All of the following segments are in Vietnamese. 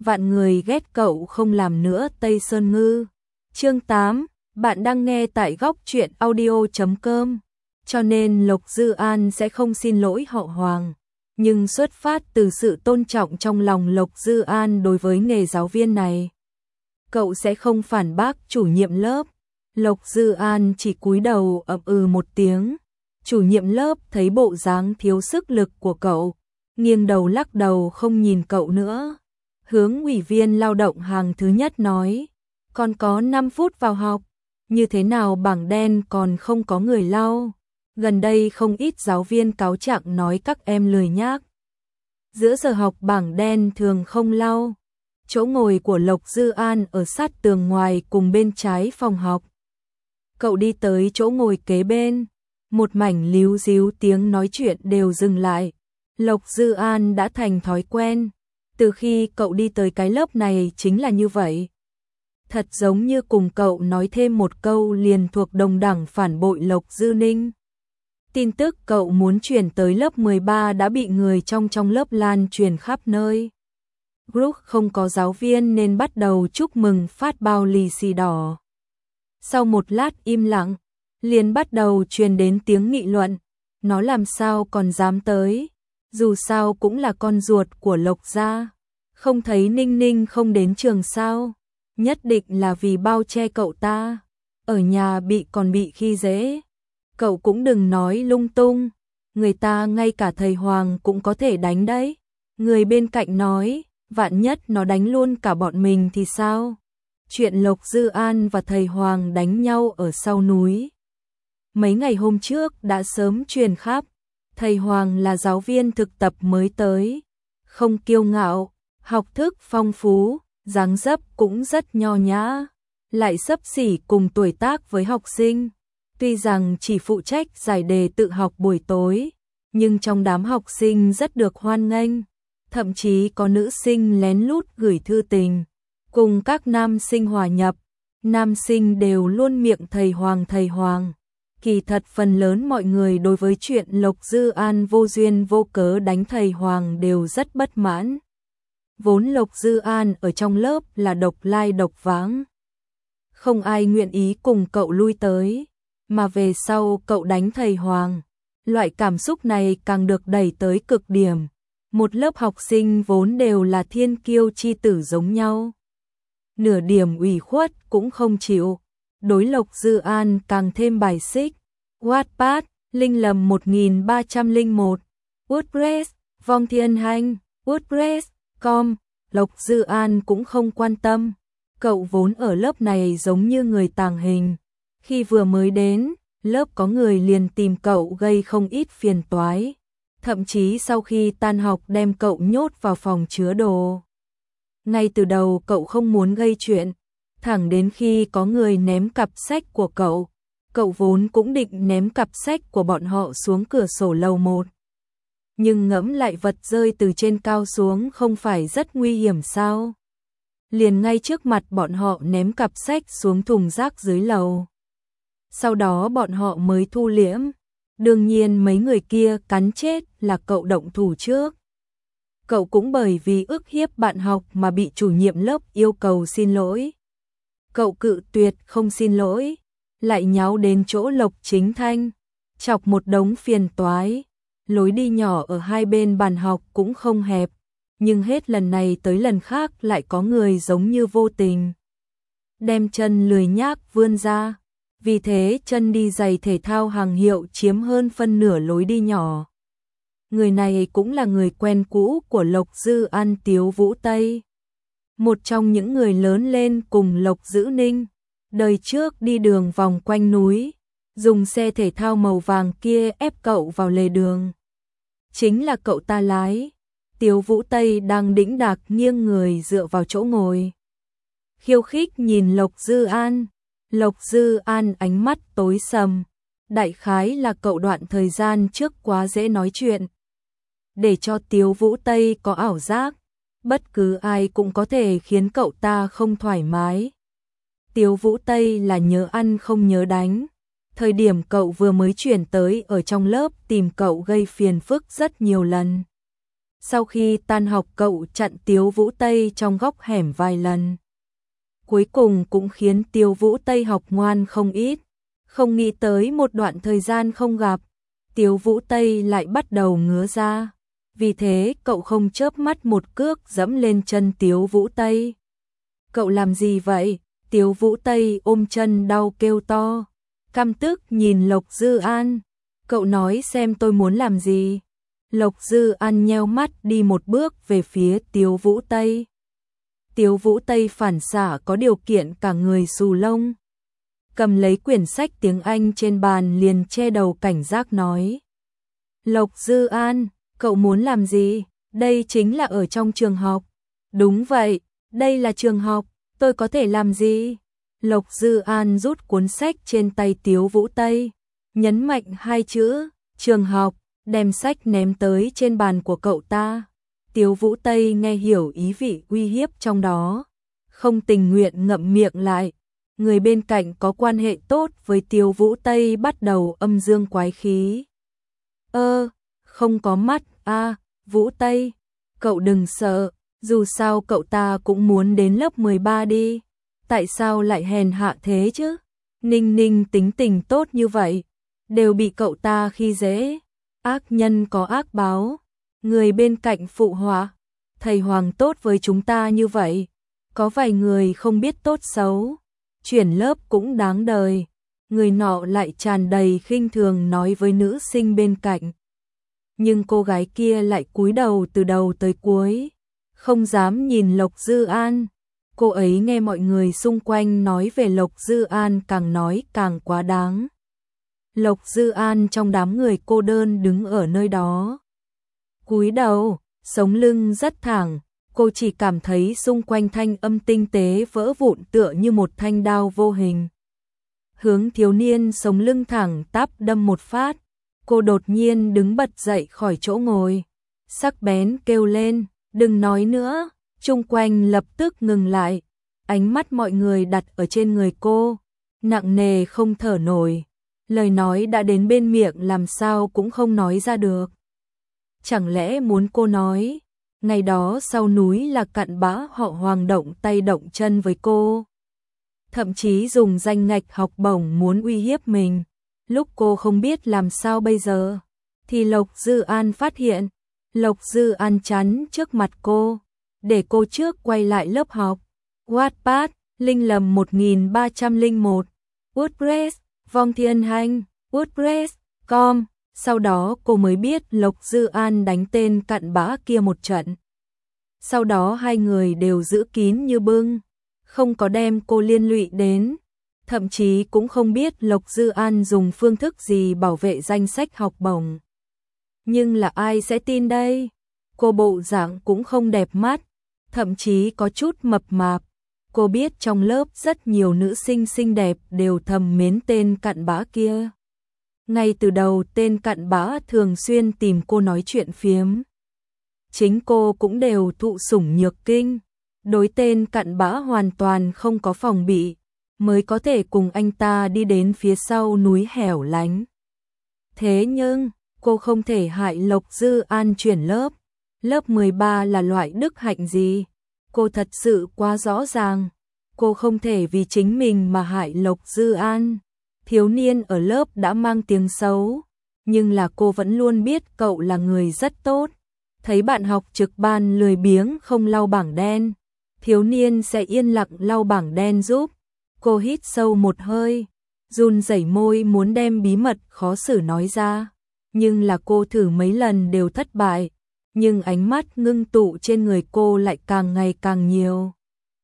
vạn người ghét cậu không làm nữa Tây Sơn Ngư. Chương 8, bạn đang nghe tại góc truyện audio.com. Cho nên Lộc Dư An sẽ không xin lỗi họ Hoàng, nhưng xuất phát từ sự tôn trọng trong lòng Lộc Dư An đối với nghề giáo viên này, cậu sẽ không phản bác chủ nhiệm lớp. Lộc Dư An chỉ cúi đầu ậm ừ một tiếng. Chủ nhiệm lớp thấy bộ dáng thiếu sức lực của cậu, nghiêng đầu lắc đầu không nhìn cậu nữa. Hướng ủy viên lao động hàng thứ nhất nói, còn có 5 phút vào học, như thế nào bảng đen còn không có người lau. Gần đây không ít giáo viên cáo trạng nói các em lười nhác. Giữa giờ học bảng đen thường không lau. Chỗ ngồi của Lộc Dư An ở sát tường ngoài cùng bên trái phòng học. Cậu đi tới chỗ ngồi kế bên, một mảnh líu díu tiếng nói chuyện đều dừng lại. Lộc Dư An đã thành thói quen, từ khi cậu đi tới cái lớp này chính là như vậy. Thật giống như cùng cậu nói thêm một câu liền thuộc đồng đẳng phản bội Lộc Dư Ninh. Tin tức cậu muốn chuyển tới lớp 13 đã bị người trong lớp lan truyền khắp nơi. Group không có giáo viên nên bắt đầu chúc mừng phát bao lì xì đỏ. Sau một lát im lặng, liền bắt đầu truyền đến tiếng nghị luận. Nó làm sao còn dám tới, dù sao cũng là con ruột của Lộc gia. Không thấy Ninh Ninh không đến trường sao, nhất định là vì bao che cậu ta. Ở nhà còn bị khi dễ. Cậu cũng đừng nói lung tung, người ta ngay cả thầy Hoàng cũng có thể đánh đấy. Người bên cạnh nói, vạn nhất nó đánh luôn cả bọn mình thì sao? Chuyện Lộc Dư An và thầy Hoàng đánh nhau ở sau núi, mấy ngày hôm trước đã sớm truyền khắp. Thầy Hoàng là giáo viên thực tập mới tới, không kiêu ngạo, học thức phong phú, dáng dấp cũng rất nho nhã, lại xấp xỉ cùng tuổi tác với học sinh. Tuy rằng chỉ phụ trách giải đề tự học buổi tối, nhưng trong đám học sinh rất được hoan nghênh, thậm chí có nữ sinh lén lút gửi thư tình, cùng các nam sinh hòa nhập. Nam sinh đều luôn miệng thầy Hoàng thầy Hoàng. Kỳ thật phần lớn mọi người đối với chuyện Lộc Dư An vô duyên vô cớ đánh thầy Hoàng đều rất bất mãn. Vốn Lộc Dư An ở trong lớp là độc lai độc vãng, không ai nguyện ý cùng cậu lui tới, mà về sau cậu đánh thầy Hoàng, loại cảm xúc này càng được đẩy tới cực điểm. Một lớp học sinh vốn đều là thiên kiêu chi tử giống nhau, nửa điểm ủy khuất cũng không chịu. Đối Lộc Dư An càng thêm bài xích. Wattpad, Linh Lầm 1301, WordPress, Vong Thiên Hành, WordPress.com. Lộc Dư An cũng không quan tâm. Cậu vốn ở lớp này giống như người tàng hình. Khi vừa mới đến, lớp có người liền tìm cậu gây không ít phiền toái. Thậm chí sau khi tan học đem cậu nhốt vào phòng chứa đồ. Ngay từ đầu cậu không muốn gây chuyện, thẳng đến khi có người ném cặp sách của cậu. Cậu vốn cũng định ném cặp sách của bọn họ xuống cửa sổ lầu 1. Nhưng ngẫm lại vật rơi từ trên cao xuống không phải rất nguy hiểm sao? Liền ngay trước mặt bọn họ ném cặp sách xuống thùng rác dưới lầu. Sau đó bọn họ mới thu liễm. Đương nhiên mấy người kia cắn chết là cậu động thủ trước. Cậu cũng bởi vì ức hiếp bạn học mà bị chủ nhiệm lớp yêu cầu xin lỗi. Cậu cự tuyệt không xin lỗi, lại nháo đến chỗ Lộc Chính Thanh, chọc một đống phiền toái. Lối đi nhỏ ở hai bên bàn học cũng không hẹp, nhưng hết lần này tới lần khác lại có người giống như vô tình đem chân lười nhác vươn ra. Vì thế chân đi giày thể thao hàng hiệu chiếm hơn phân nửa lối đi nhỏ. Người này cũng là người quen cũ của Lộc Dư An, Tiếu Vũ Tây, một trong những người lớn lên cùng Lộc Dữ Ninh. Đời trước đi đường vòng quanh núi, dùng xe thể thao màu vàng kia ép cậu vào lề đường. Chính là cậu ta lái. Tiếu Vũ Tây đang đĩnh đạc nghiêng người dựa vào chỗ ngồi, khiêu khích nhìn Lộc Dư An. Lộc Dư An ánh mắt tối sầm, đại khái là cậu đoạn thời gian trước quá dễ nói chuyện, để cho Tiếu Vũ Tây có ảo giác, bất cứ ai cũng có thể khiến cậu ta không thoải mái. Tiếu Vũ Tây là nhớ ăn không nhớ đánh. Thời điểm cậu vừa mới chuyển tới ở trong lớp tìm cậu gây phiền phức rất nhiều lần. Sau khi tan học cậu chặn Tiếu Vũ Tây trong góc hẻm vài lần. Cuối cùng cũng khiến Tiếu Vũ Tây học ngoan không ít. Không nghĩ tới một đoạn thời gian không gặp, Tiếu Vũ Tây lại bắt đầu ngứa ra. Vì thế cậu không chớp mắt một cước dẫm lên chân Tiếu Vũ Tây. Cậu làm gì vậy? Tiếu Vũ Tây ôm chân đau kêu to. Căm tức nhìn Lộc Dư An. Cậu nói xem tôi muốn làm gì? Lộc Dư An nheo mắt đi một bước về phía Tiếu Vũ Tây. Tiếu Vũ Tây phản xạ có điều kiện cả người xù lông. Cầm lấy quyển sách tiếng Anh trên bàn liền che đầu cảnh giác nói. Lộc Dư An, cậu muốn làm gì? Đây chính là ở trong trường học. Đúng vậy, đây là trường học, tôi có thể làm gì? Lộc Dư An rút cuốn sách trên tay Tiếu Vũ Tây, nhấn mạnh hai chữ, trường học, đem sách ném tới trên bàn của cậu ta. Tiếu Vũ Tây nghe hiểu ý vị uy hiếp trong đó, không tình nguyện ngậm miệng lại. Người bên cạnh có quan hệ tốt với Tiếu Vũ Tây bắt đầu âm dương quái khí. Không có mắt à, Vũ Tây, cậu đừng sợ, dù sao cậu ta cũng muốn đến lớp 13 đi. Tại sao lại hèn hạ thế chứ? Ninh Ninh tính tình tốt như vậy, đều bị cậu ta khi dễ. Ác nhân có ác báo. Người bên cạnh phụ họa, thầy Hoàng tốt với chúng ta như vậy, có vài người không biết tốt xấu, chuyển lớp cũng đáng đời. Người nọ lại tràn đầy khinh thường nói với nữ sinh bên cạnh. Nhưng cô gái kia lại cúi đầu từ đầu tới cuối, không dám nhìn Lộc Dư An. Cô ấy nghe mọi người xung quanh nói về Lộc Dư An càng nói càng quá đáng. Lộc Dư An trong đám người cô đơn đứng ở nơi đó. Cúi đầu, sống lưng rất thẳng, cô chỉ cảm thấy xung quanh thanh âm tinh tế vỡ vụn tựa như một thanh đao vô hình. Hướng thiếu niên sống lưng thẳng tắp đâm một phát, cô đột nhiên đứng bật dậy khỏi chỗ ngồi, sắc bén kêu lên, đừng nói nữa, chung quanh lập tức ngừng lại, ánh mắt mọi người đặt ở trên người cô, nặng nề không thở nổi, lời nói đã đến bên miệng làm sao cũng không nói ra được. Chẳng lẽ muốn cô nói, ngày đó sau núi là cặn bã họ Hoàng động tay động chân với cô, thậm chí dùng danh ngạch học bổng muốn uy hiếp mình. Lúc cô không biết làm sao bây giờ, thì Lộc Dư An phát hiện. Lộc Dư An chắn trước mặt cô, để cô trước quay lại lớp học. Wattpad, Linh Lầm 1301, WordPress, Vong Thiên Hành, WordPress.com. Sau đó cô mới biết Lộc Dư An đánh tên cặn bã kia một trận. Sau đó hai người đều giữ kín như bưng, không có đem cô liên lụy đến. Thậm chí cũng không biết Lộc Dư An dùng phương thức gì bảo vệ danh sách học bổng. Nhưng là ai sẽ tin đây? Cô bộ dạng cũng không đẹp mắt, thậm chí có chút mập mạp. Cô biết trong lớp rất nhiều nữ sinh xinh đẹp đều thầm mến tên cặn bã kia. Ngay từ đầu tên cặn bã thường xuyên tìm cô nói chuyện phiếm. Chính cô cũng đều thụ sủng nhược kinh. Đối tên cặn bã hoàn toàn không có phòng bị, mới có thể cùng anh ta đi đến phía sau núi hẻo lánh. Thế nhưng, cô không thể hại Lộc Dư An chuyển lớp. Lớp 13 là loại đức hạnh gì? Cô thật sự quá rõ ràng. Cô không thể vì chính mình mà hại Lộc Dư An. Thiếu niên ở lớp đã mang tiếng xấu, nhưng là cô vẫn luôn biết cậu là người rất tốt. Thấy bạn học trực ban lười biếng không lau bảng đen, thiếu niên sẽ yên lặng lau bảng đen giúp. Cô hít sâu một hơi, run rẩy môi muốn đem bí mật khó xử nói ra, nhưng là cô thử mấy lần đều thất bại, nhưng ánh mắt ngưng tụ trên người cô lại càng ngày càng nhiều.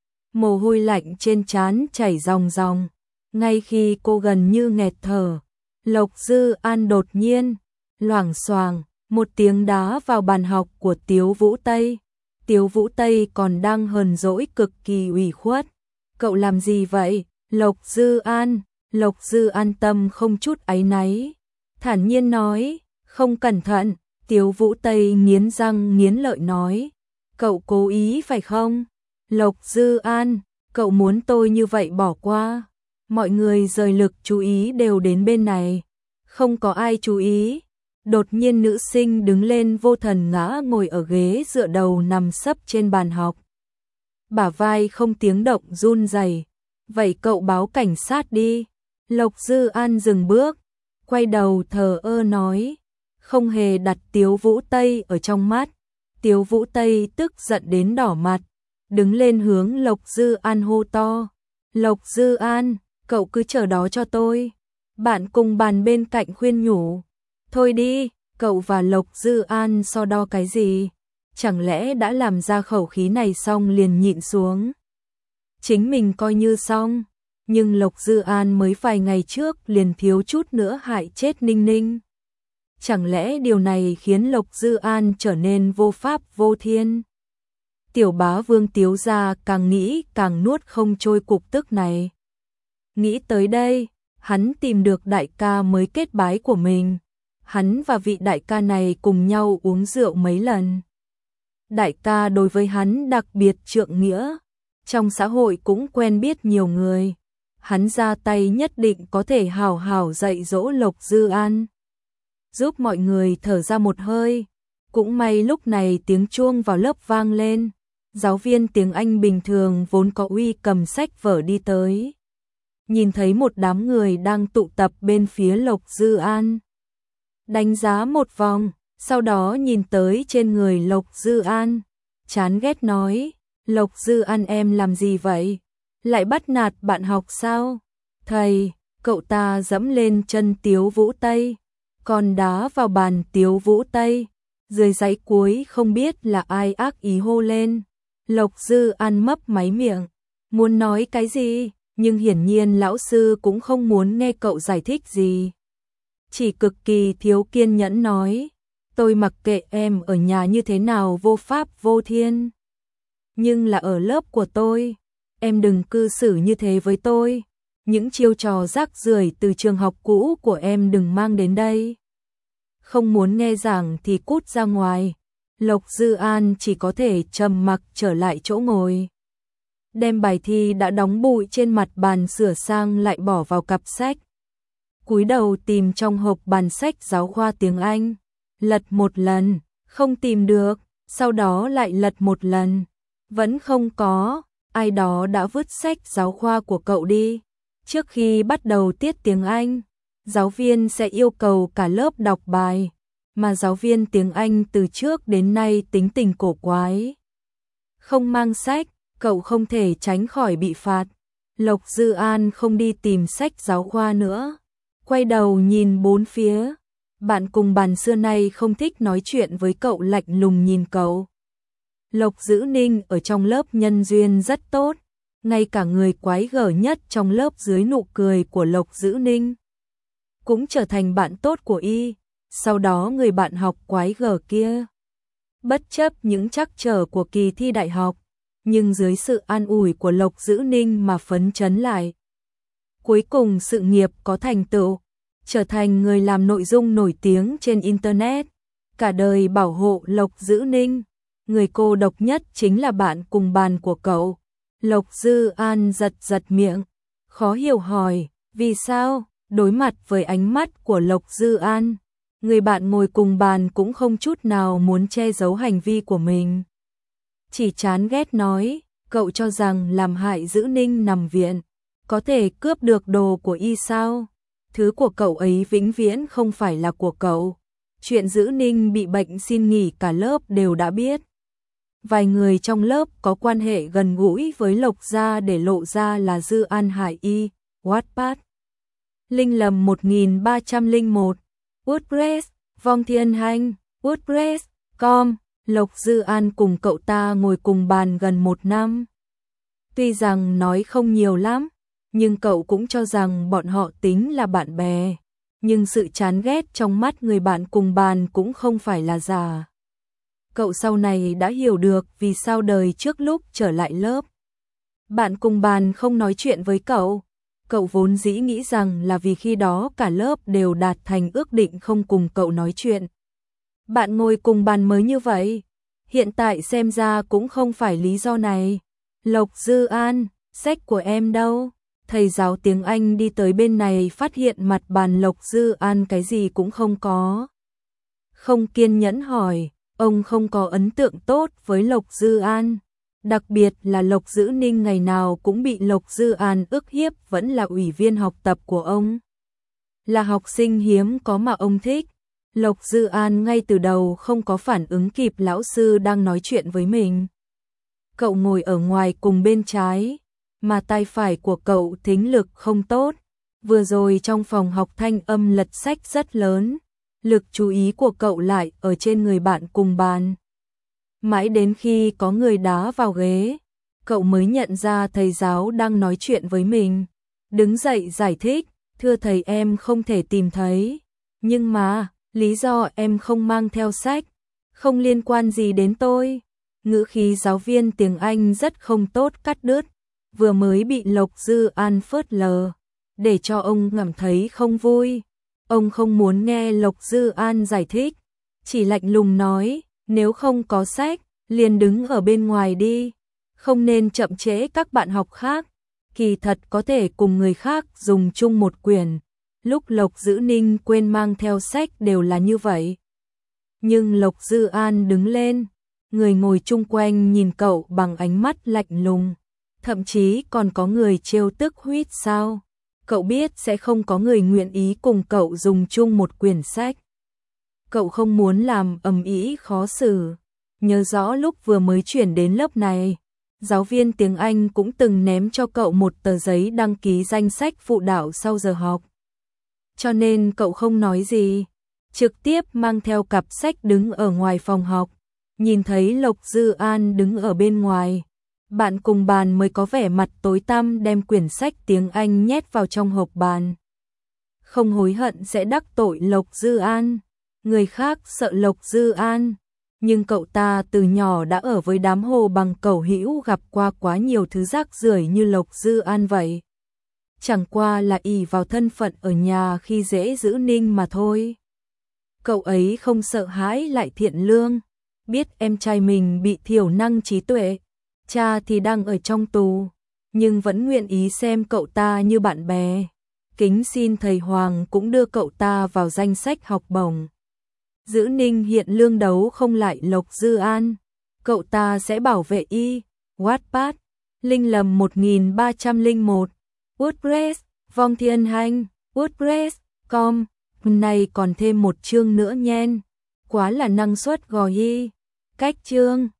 Mồ hôi lạnh trên trán chảy ròng ròng, ngay khi cô gần như nghẹt thở, Lộc Dư An đột nhiên, loảng xoảng, một tiếng đá vào bàn học của Tiếu Vũ Tây. Tiếu Vũ Tây còn đang hờn dỗi cực kỳ ủy khuất. Cậu làm gì vậy? Lộc Dư An. Lộc Dư An tâm không chút áy náy, thản nhiên nói, không cẩn thận. Tiếu Vũ Tây nghiến răng nghiến lợi nói, cậu cố ý phải không? Lộc Dư An, cậu muốn tôi như vậy bỏ qua? Mọi người rời lực chú ý đều đến bên này, không có ai chú ý. Đột nhiên nữ sinh đứng lên vô thần ngã ngồi ở ghế dựa đầu nằm sấp trên bàn học. Bả vai không tiếng động run rẩy. Vậy cậu báo cảnh sát đi. Lộc Dư An dừng bước, quay đầu thờ ơ nói, không hề đặt Tiếu Vũ Tây ở trong mắt. Tiếu Vũ Tây tức giận đến đỏ mặt, đứng lên hướng Lộc Dư An hô to. Lộc Dư An, cậu cứ chờ đó cho tôi. Bạn cùng bàn bên cạnh khuyên nhủ. Thôi đi, cậu và Lộc Dư An so đo cái gì? Chẳng lẽ đã làm ra khẩu khí này xong liền nhịn xuống? Chính mình coi như xong, nhưng Lộc Dư An mới vài ngày trước liền thiếu chút nữa hại chết Ninh Ninh. Chẳng lẽ điều này khiến Lộc Dư An trở nên vô pháp vô thiên? Tiểu bá Vương Tiếu gia càng nghĩ càng nuốt không trôi cục tức này. Nghĩ tới đây, hắn tìm được đại ca mới kết bái của mình. Hắn và vị đại ca này cùng nhau uống rượu mấy lần. Đại ca đối với hắn đặc biệt trượng nghĩa, trong xã hội cũng quen biết nhiều người. Hắn ra tay nhất định có thể hào hào dạy dỗ Lộc Dư An, giúp mọi người thở ra một hơi. Cũng may lúc này tiếng chuông vào lớp vang lên. Giáo viên tiếng Anh bình thường vốn có uy cầm sách vở đi tới. Nhìn thấy một đám người đang tụ tập bên phía Lộc Dư An. Đánh giá một vòng, sau đó nhìn tới trên người Lộc Dư An. Chán ghét nói, Lộc Dư An em làm gì vậy? Lại bắt nạt bạn học sao? Thầy, cậu ta dẫm lên chân Tiếu Vũ Tây, còn đá vào bàn Tiếu Vũ Tây. Dưới dãy cuối không biết là ai ác ý hô lên. Lộc Dư An mấp máy miệng, muốn nói cái gì, nhưng hiển nhiên lão sư cũng không muốn nghe cậu giải thích gì. Chỉ cực kỳ thiếu kiên nhẫn nói, tôi mặc kệ em ở nhà như thế nào vô pháp vô thiên. Nhưng là ở lớp của tôi, em đừng cư xử như thế với tôi. Những chiêu trò rác rưởi từ trường học cũ của em đừng mang đến đây. Không muốn nghe giảng thì cút ra ngoài. Lộc Dư An chỉ có thể trầm mặc trở lại chỗ ngồi. Đem bài thi đã đóng bụi trên mặt bàn sửa sang lại bỏ vào cặp sách. Cúi đầu tìm trong hộp bàn sách giáo khoa tiếng Anh. Lật một lần, không tìm được, sau đó lại lật một lần. Vẫn không có, ai đó đã vứt sách giáo khoa của cậu đi. Trước khi bắt đầu tiết tiếng Anh, giáo viên sẽ yêu cầu cả lớp đọc bài. Mà giáo viên tiếng Anh từ trước đến nay tính tình cổ quái. Không mang sách, cậu không thể tránh khỏi bị phạt. Lộc Dư An không đi tìm sách giáo khoa nữa. Quay đầu nhìn bốn phía. Bạn cùng bàn xưa nay không thích nói chuyện với cậu, lạnh lùng nhìn cậu. Lộc Dữ Ninh ở trong lớp nhân duyên rất tốt. Ngay cả người quái gở nhất trong lớp dưới nụ cười của Lộc Dữ Ninh cũng trở thành bạn tốt của y. Sau đó người bạn học quái gở kia, bất chấp những trắc trở của kỳ thi đại học, nhưng dưới sự an ủi của Lộc Dữ Ninh mà phấn chấn lại. Cuối cùng sự nghiệp có thành tựu, trở thành người làm nội dung nổi tiếng trên Internet. Cả đời bảo hộ Lộc Dữ Ninh, người cô độc nhất chính là bạn cùng bàn của cậu. Lộc Dư An giật giật miệng, khó hiểu hỏi, vì sao? Đối mặt với ánh mắt của Lộc Dư An, người bạn ngồi cùng bàn cũng không chút nào muốn che giấu hành vi của mình. Chỉ chán ghét nói, cậu cho rằng làm hại Dữ Ninh nằm viện, có thể cướp được đồ của y sao? Thứ của cậu ấy vĩnh viễn không phải là của cậu. Chuyện Dữ Ninh bị bệnh xin nghỉ cả lớp đều đã biết. Vài người trong lớp có quan hệ gần gũi với Lộc gia để lộ ra là Dư An hại y. Wattpad Linh lầm 1301 WordPress Vong Thiên Hành WordPress.com Lộc Dư An cùng cậu ta ngồi cùng bàn gần 1 năm. Tuy rằng nói không nhiều lắm, nhưng cậu cũng cho rằng bọn họ tính là bạn bè. Nhưng sự chán ghét trong mắt người bạn cùng bàn cũng không phải là giả. Cậu sau này đã hiểu được vì sao đời trước lúc trở lại lớp, bạn cùng bàn không nói chuyện với cậu. Cậu vốn dĩ nghĩ rằng là vì khi đó cả lớp đều đạt thành ước định không cùng cậu nói chuyện. Bạn ngồi cùng bàn mới như vậy. Hiện tại xem ra cũng không phải lý do này. Lộc Dư An, sách của em đâu? Thầy giáo tiếng Anh đi tới bên này phát hiện mặt bàn Lộc Dư An cái gì cũng không có. không kiên nhẫn hỏi, ông không có ấn tượng tốt với Lộc Dư An. Đặc biệt là Lộc Dữ Ninh ngày nào cũng bị Lộc Dư An ức hiếp, vẫn là ủy viên học tập của ông. Là học sinh hiếm có mà ông thích. Lộc Dư An ngay từ đầu không có phản ứng kịp lão sư đang nói chuyện với mình. Cậu ngồi ở ngoài cùng bên trái, mà tay phải của cậu thính lực không tốt. Vừa rồi trong phòng học thanh âm lật sách rất lớn, lực chú ý của cậu lại ở trên người bạn cùng bàn. Mãi đến khi có người đá vào ghế, cậu mới nhận ra thầy giáo đang nói chuyện với mình. Đứng dậy giải thích, thưa thầy em không thể tìm thấy. Nhưng mà, lý do em không mang theo sách, không liên quan gì đến tôi. Ngữ khí giáo viên tiếng Anh rất không tốt cắt đứt, vừa mới bị Lộc Dư An phớt lờ, để cho ông cảm thấy không vui. Ông không muốn nghe Lộc Dư An giải thích, chỉ lạnh lùng nói, nếu không có sách, liền đứng ở bên ngoài đi, không nên chậm trễ các bạn học khác. Kỳ thật có thể cùng người khác dùng chung một quyển, lúc Lộc Dữ Ninh quên mang theo sách đều là như vậy. Nhưng Lộc Dư An đứng lên, người ngồi chung quanh nhìn cậu bằng ánh mắt lạnh lùng, thậm chí còn có người trêu tức huýt sáo. Cậu biết sẽ không có người nguyện ý cùng cậu dùng chung một quyển sách. Cậu không muốn làm ầm ĩ khó xử. Nhớ rõ lúc vừa mới chuyển đến lớp này, giáo viên tiếng Anh cũng từng ném cho cậu một tờ giấy đăng ký danh sách phụ đạo sau giờ học. Cho nên cậu không nói gì, trực tiếp mang theo cặp sách đứng ở ngoài phòng học. Nhìn thấy Lộc Dư An đứng ở bên ngoài, bạn cùng bàn mới có vẻ mặt tối tăm đem quyển sách tiếng Anh nhét vào trong hộp bàn. Không hối hận sẽ đắc tội Lộc Dư An. Người khác sợ Lộc Dư An, nhưng cậu ta từ nhỏ đã ở với đám Hồ Bằng Cẩu Hữu, gặp qua quá nhiều thứ rác rưởi như Lộc Dư An vậy. Chẳng qua là ỷ vào thân phận ở nhà khi dễ Dữ Ninh mà thôi. Cậu ấy không sợ hãi lại thiện lương, biết em trai mình bị thiểu năng trí tuệ, cha thì đang ở trong tù, nhưng vẫn nguyện ý xem cậu ta như bạn bè. Kính xin thầy Hoàng cũng đưa cậu ta vào danh sách học bổng. Dữ Ninh hiện lương đấu không lại Lộc Dư An, cậu ta sẽ bảo vệ y. Wattpad, Linh Lầm 1301, WordPress, Vong Thiên Hành, WordPress.com. Này còn thêm một chương nữa nhen. Quá là năng suất gò y. Cách chương